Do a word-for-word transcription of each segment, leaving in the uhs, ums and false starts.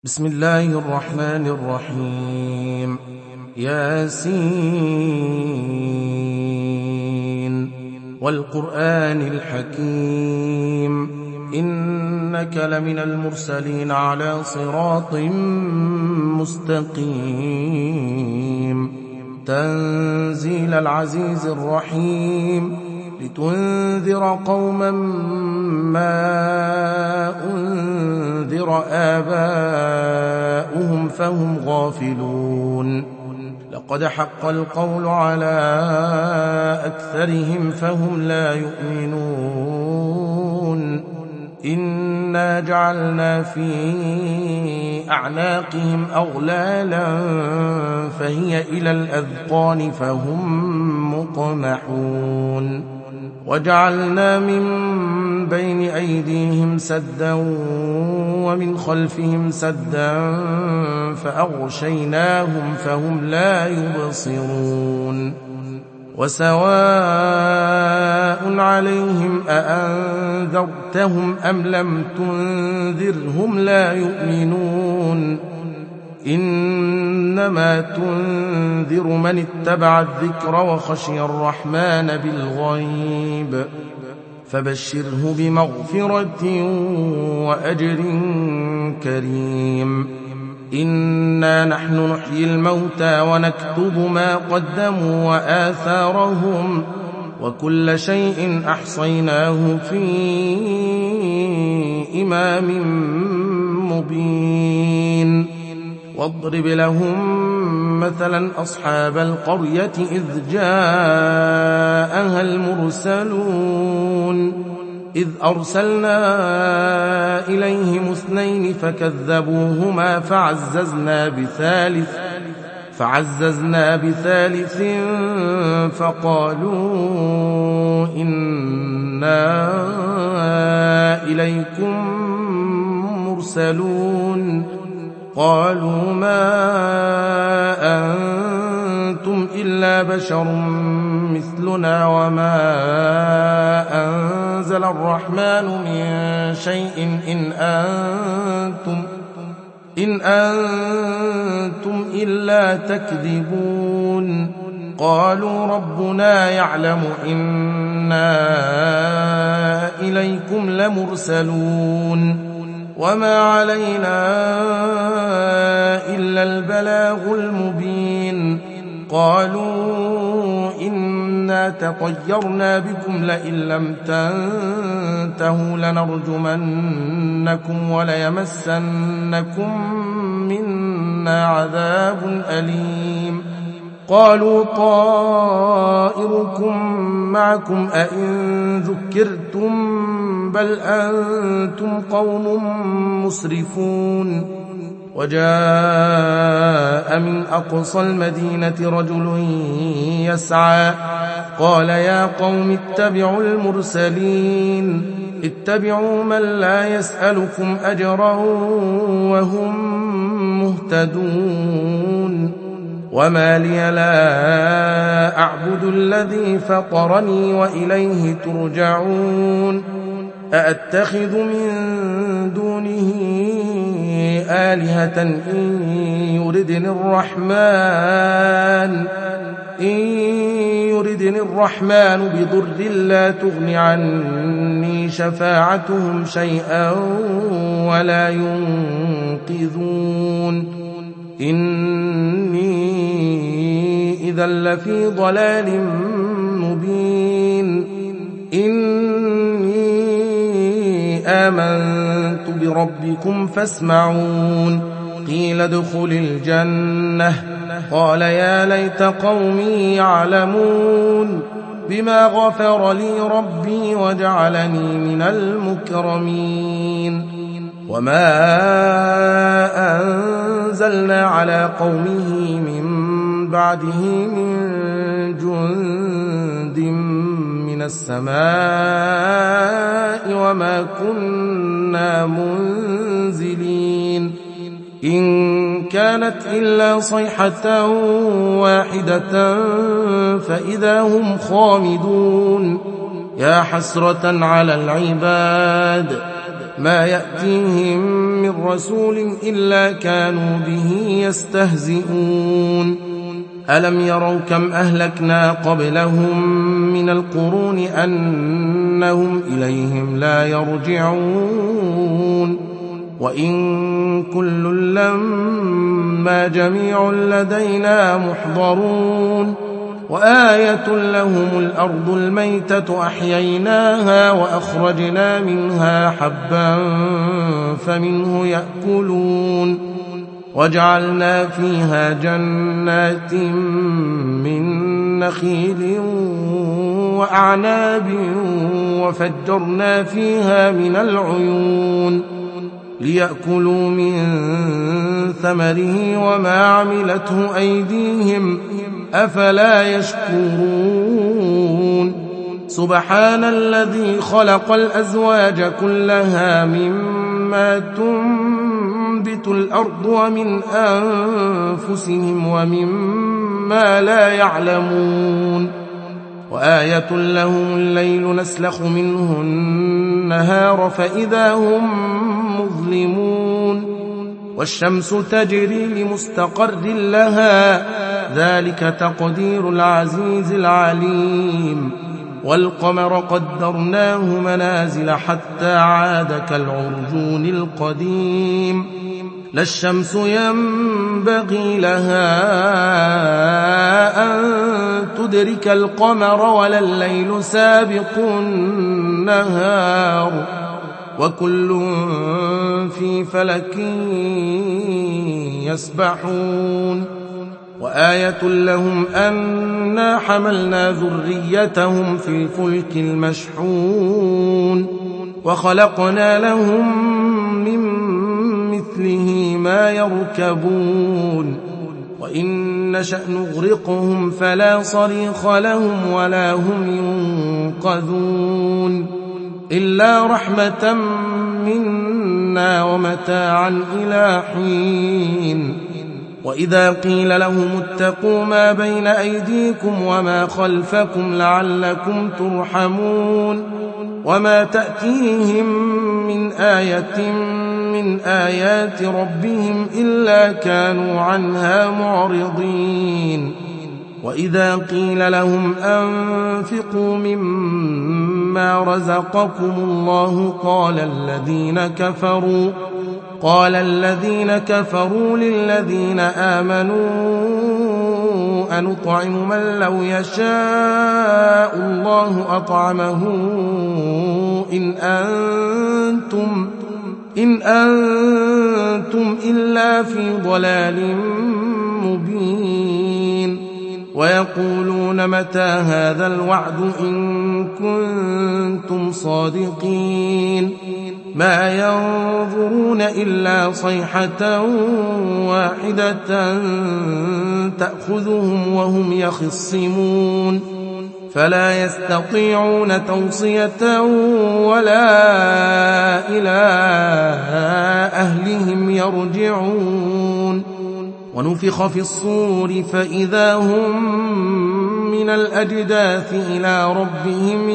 بسم الله الرحمن الرحيم. ياسين والقرآن الحكيم إنك لمن المرسلين على صراط مستقيم تنزيل العزيز الرحيم لتنذر قوما ما أنذر آباؤهم فهم غافلون لقد حق القول على أكثرهم فهم لا يؤمنون إنا جعلنا في أعناقهم أغلالا فهي إلى الأذقان فهم مقمحون وجعلنا من بين أيديهم سدا ومن خلفهم سدا فأغشيناهم فهم لا يبصرون وسواء عليهم أأنذرتهم أم لم تنذرهم لا يؤمنون إنما تنذر من اتبع الذكر وخشي الرحمن بالغيب فبشره بمغفرة وأجر كريم إنا نحن نحيي الموتى ونكتب ما قدموا وآثارهم وكل شيء أحصيناه في إمام مبين واضرب لهم مثلا أصحاب القرية إذ جاءها المرسلون إذ أرسلنا إليهم اثنين فكذبوهما فعززنا بثالث فعززنا بثالث فقالوا إنا إليكم مرسلون قالوا ما أنتم إلا بشر مثلنا وما أنزل الرحمن من شيء إن أنتم إن أنتم إلا تكذبون قالوا ربنا يعلم إنا إليكم لمرسلون وما علينا إلا البلاغ المبين قالوا إنا تطيرنا بكم لئن لم تنتهوا لنرجمنكم وليمسنكم منا عذاب أليم قالوا طائركم معكم أئن ذكرتم بل أنتم قوم مسرفون وجاء من أقصى المدينة رجل يسعى قال يا قوم اتبعوا المرسلين اتبعوا من لا يسألكم أجرا وهم مهتدون وما لي لا أعبد الذي فطرني وإليه ترجعون أأتخذ من دونه آلهة إن يردني الرحمن إن يردني الرحمن بضر لا تغن عني شفاعتهم شيئا ولا ينقذون إني إذا لفي ضلال مبين إني آمنت بربكم فاسمعون قيل ادخل الجنة قال يا ليت قومي يعلمون بما غفر لي ربي وجعلني من المكرمين وما أنزلنا على قومه من بعده من جند من السماء وما كنا منزلين إن كانت إلا صيحة واحدة فإذا هم خامدون يا حسرة على العباد ما يأتيهم من رسول إلا كانوا به يستهزئون ألم يروا كم أهلكنا قبلهم من القرون أنهم إليهم لا يرجعون وإن كل لما جميع لدينا محضرون وآية لهم الأرض الميتة أحييناها وأخرجنا منها حبا فمنه يأكلون وجعلنا فيها جنات من نخيل وأعناب وفجرنا فيها من العيون ليأكلوا من ثمره وما عملته أيديهم أفلا يشكرون سبحان الذي خلق الأزواج كلها مما تنبت الأرض ومن أنفسهم ومما لا يعلمون وآية لهم الليل نسلخ منه النهار فإذا هم مظلمون والشمس تجري لمستقر لها ذلك تقدير العزيز العليم والقمر قدرناه منازل حتى عاد كالعرجون القديم لا الشمس ينبغي لها أن تدرك القمر ولا الليل سابق النهار وكل في فلك يسبحون وآية لهم أنا حملنا ذريتهم في الفلك المشحون وخلقنا لهم من مثله ما يركبون وإن نشأ نغرقهم فلا صريخ لهم ولا هم ينقذون إلا رحمة منا ومتاعا إلى حين وإذا قيل لهم اتقوا ما بين أيديكم وما خلفكم لعلكم ترحمون وما تأتيهم من آية من آيات ربهم إلا كانوا عنها معرضين وإذا قيل لهم أنفقوا مما رزقكم الله قال الذين كفروا قال الذين كفروا للذين آمنوا أنطعم من لو يشاء الله أطعمه إن أنتم إن أنتم إلا في ضلال مبين ويقولون متى هذا الوعد إن كنتم صادقين ما ينظرون إلا صيحة واحدة تأخذهم وهم يخصمون فلا يستطيعون توصية ولا إلى أهلهم يرجعون ونفخ في الصور فإذا هم من الأجداث إلى ربهم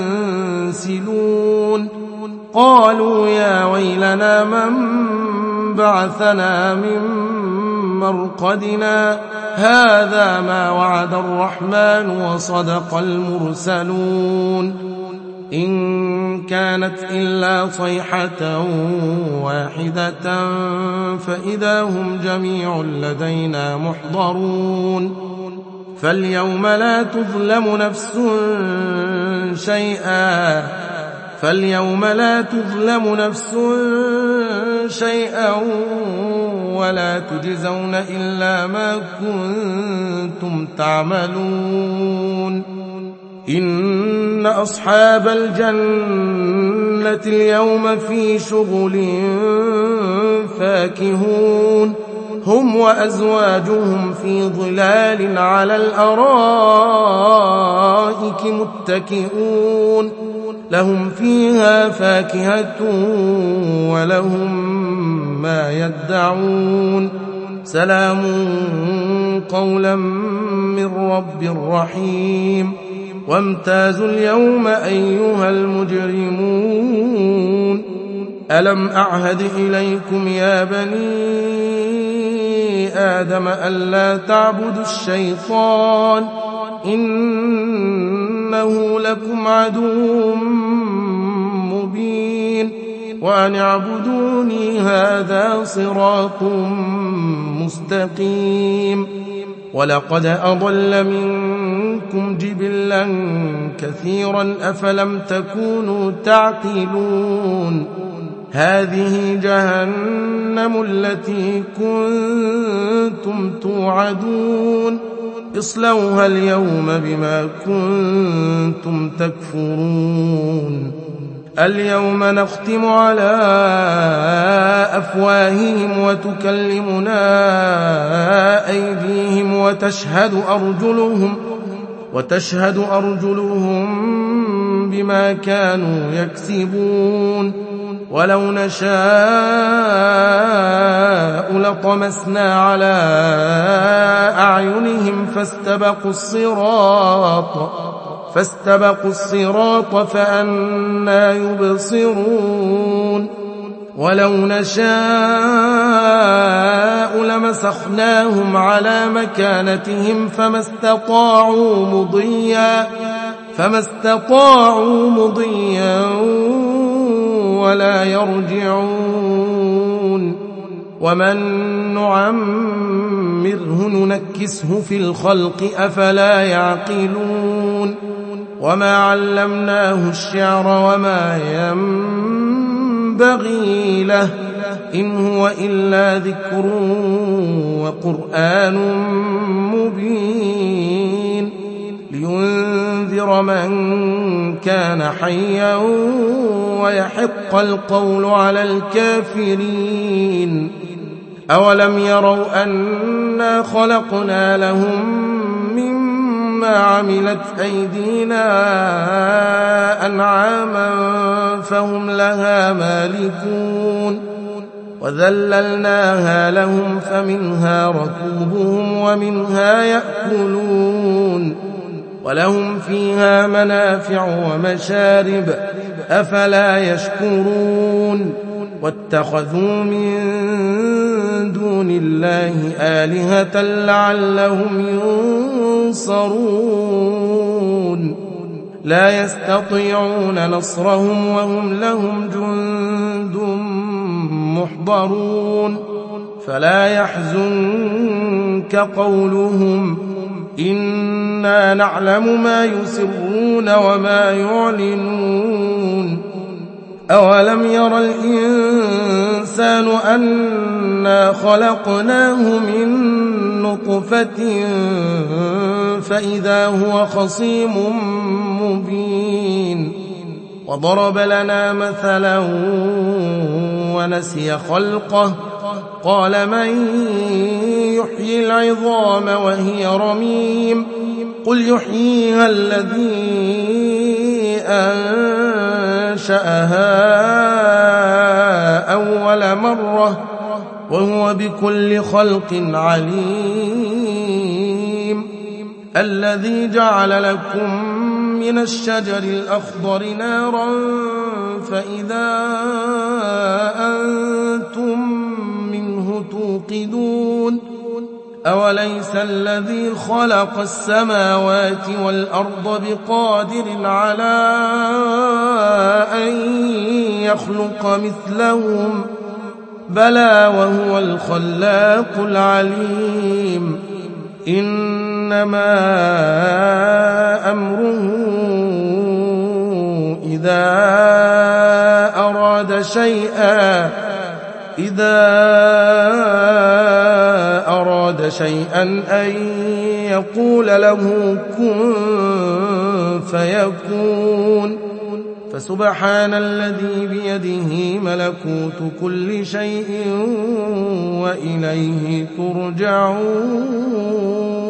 ينسلون قالوا يا ويلنا من بعثنا من مرقدنا هذا ما وعد الرحمن وصدق المرسلون إن كانت إلا صيحة واحدة فإذا هم جميع لدينا محضرون فاليوم لا تظلم نفس شيئا فاليوم لا تظلم نفس شيئا ولا تجزون إلا ما كنتم تعملون إن أصحاب الجنة اليوم في شغل فاكهون هم وأزواجهم في ظلال على الأرائك متكئون لهم فيها فاكهة ولهم ما يدعون سلام قولا من رب رحيم وامتازوا اليوم أيها المجرمون ألم أعهد إليكم يا بني آدم ألا تعبدوا الشيطان إنه لكم عدو مبين وأن اعبدوني هذا صراط مستقيم ولقد أضل منكم جبلا كثيرا أفلم تكونوا تعقلون هذه جهنم التي كنتم توعدون اصلوها اليوم بما كنتم تكفرون اليوم نختم على أفواههم وتكلمنا أيديهم وتشهد أرجلهم وتشهد أرجلهم بما كانوا يكسبون ولو نشاء لطمسنا على أعينهم فاستبقوا الصراط فاستبقوا الصراط فأنى يبصرون ولو نشاء لمسخناهم على مكانتهم فما استطاعوا مضيا فما استطاعوا مضيا ولا يرجعون ومن نعمره ننكسه في الخلق أفلا يعقلون وما علمناه الشعر وما ينبغي له إن هو إلا ذكر وقرآن مبين لينذر من كان حيا ويحق القول على الكافرين أولم يروا أنا خلقنا لهم مما عملت أيدينا أنعاما فهم لها مالكون وذللناها لهم فمنها ركوبهم ومنها يأكلون ولهم فيها منافع ومشارب أفلا يشكرون واتخذوا من دون الله آلهة لعلهم ينصرون لا يستطيعون نصرهم وهم لهم جند محضرون فلا يحزنك قولهم إنا نعلم ما يسرون وما يعلنون أولم ير الإنسان أنا خلقناه من نطفة فإذا هو خصيم مبين وضرب لنا مثلا ونسي خلقه قال من يحيي العظام وهي رميم قل يحييها الذي أنشأها أول مرة وهو بكل خلق عليم الذي جعل لكم من الشجر الأخضر نارا فإذا أنتم منه توقدون أوليس الذي خلق السماوات والأرض بقادر على أن يخلق مثلهم بلى وهو الخلاق العليم إنما أمره إذا أراد شيئا إذا أراد شيئا أن يقول له كن فيكون فسبحان الذي بيده ملكوت كل شيء وإليه ترجعون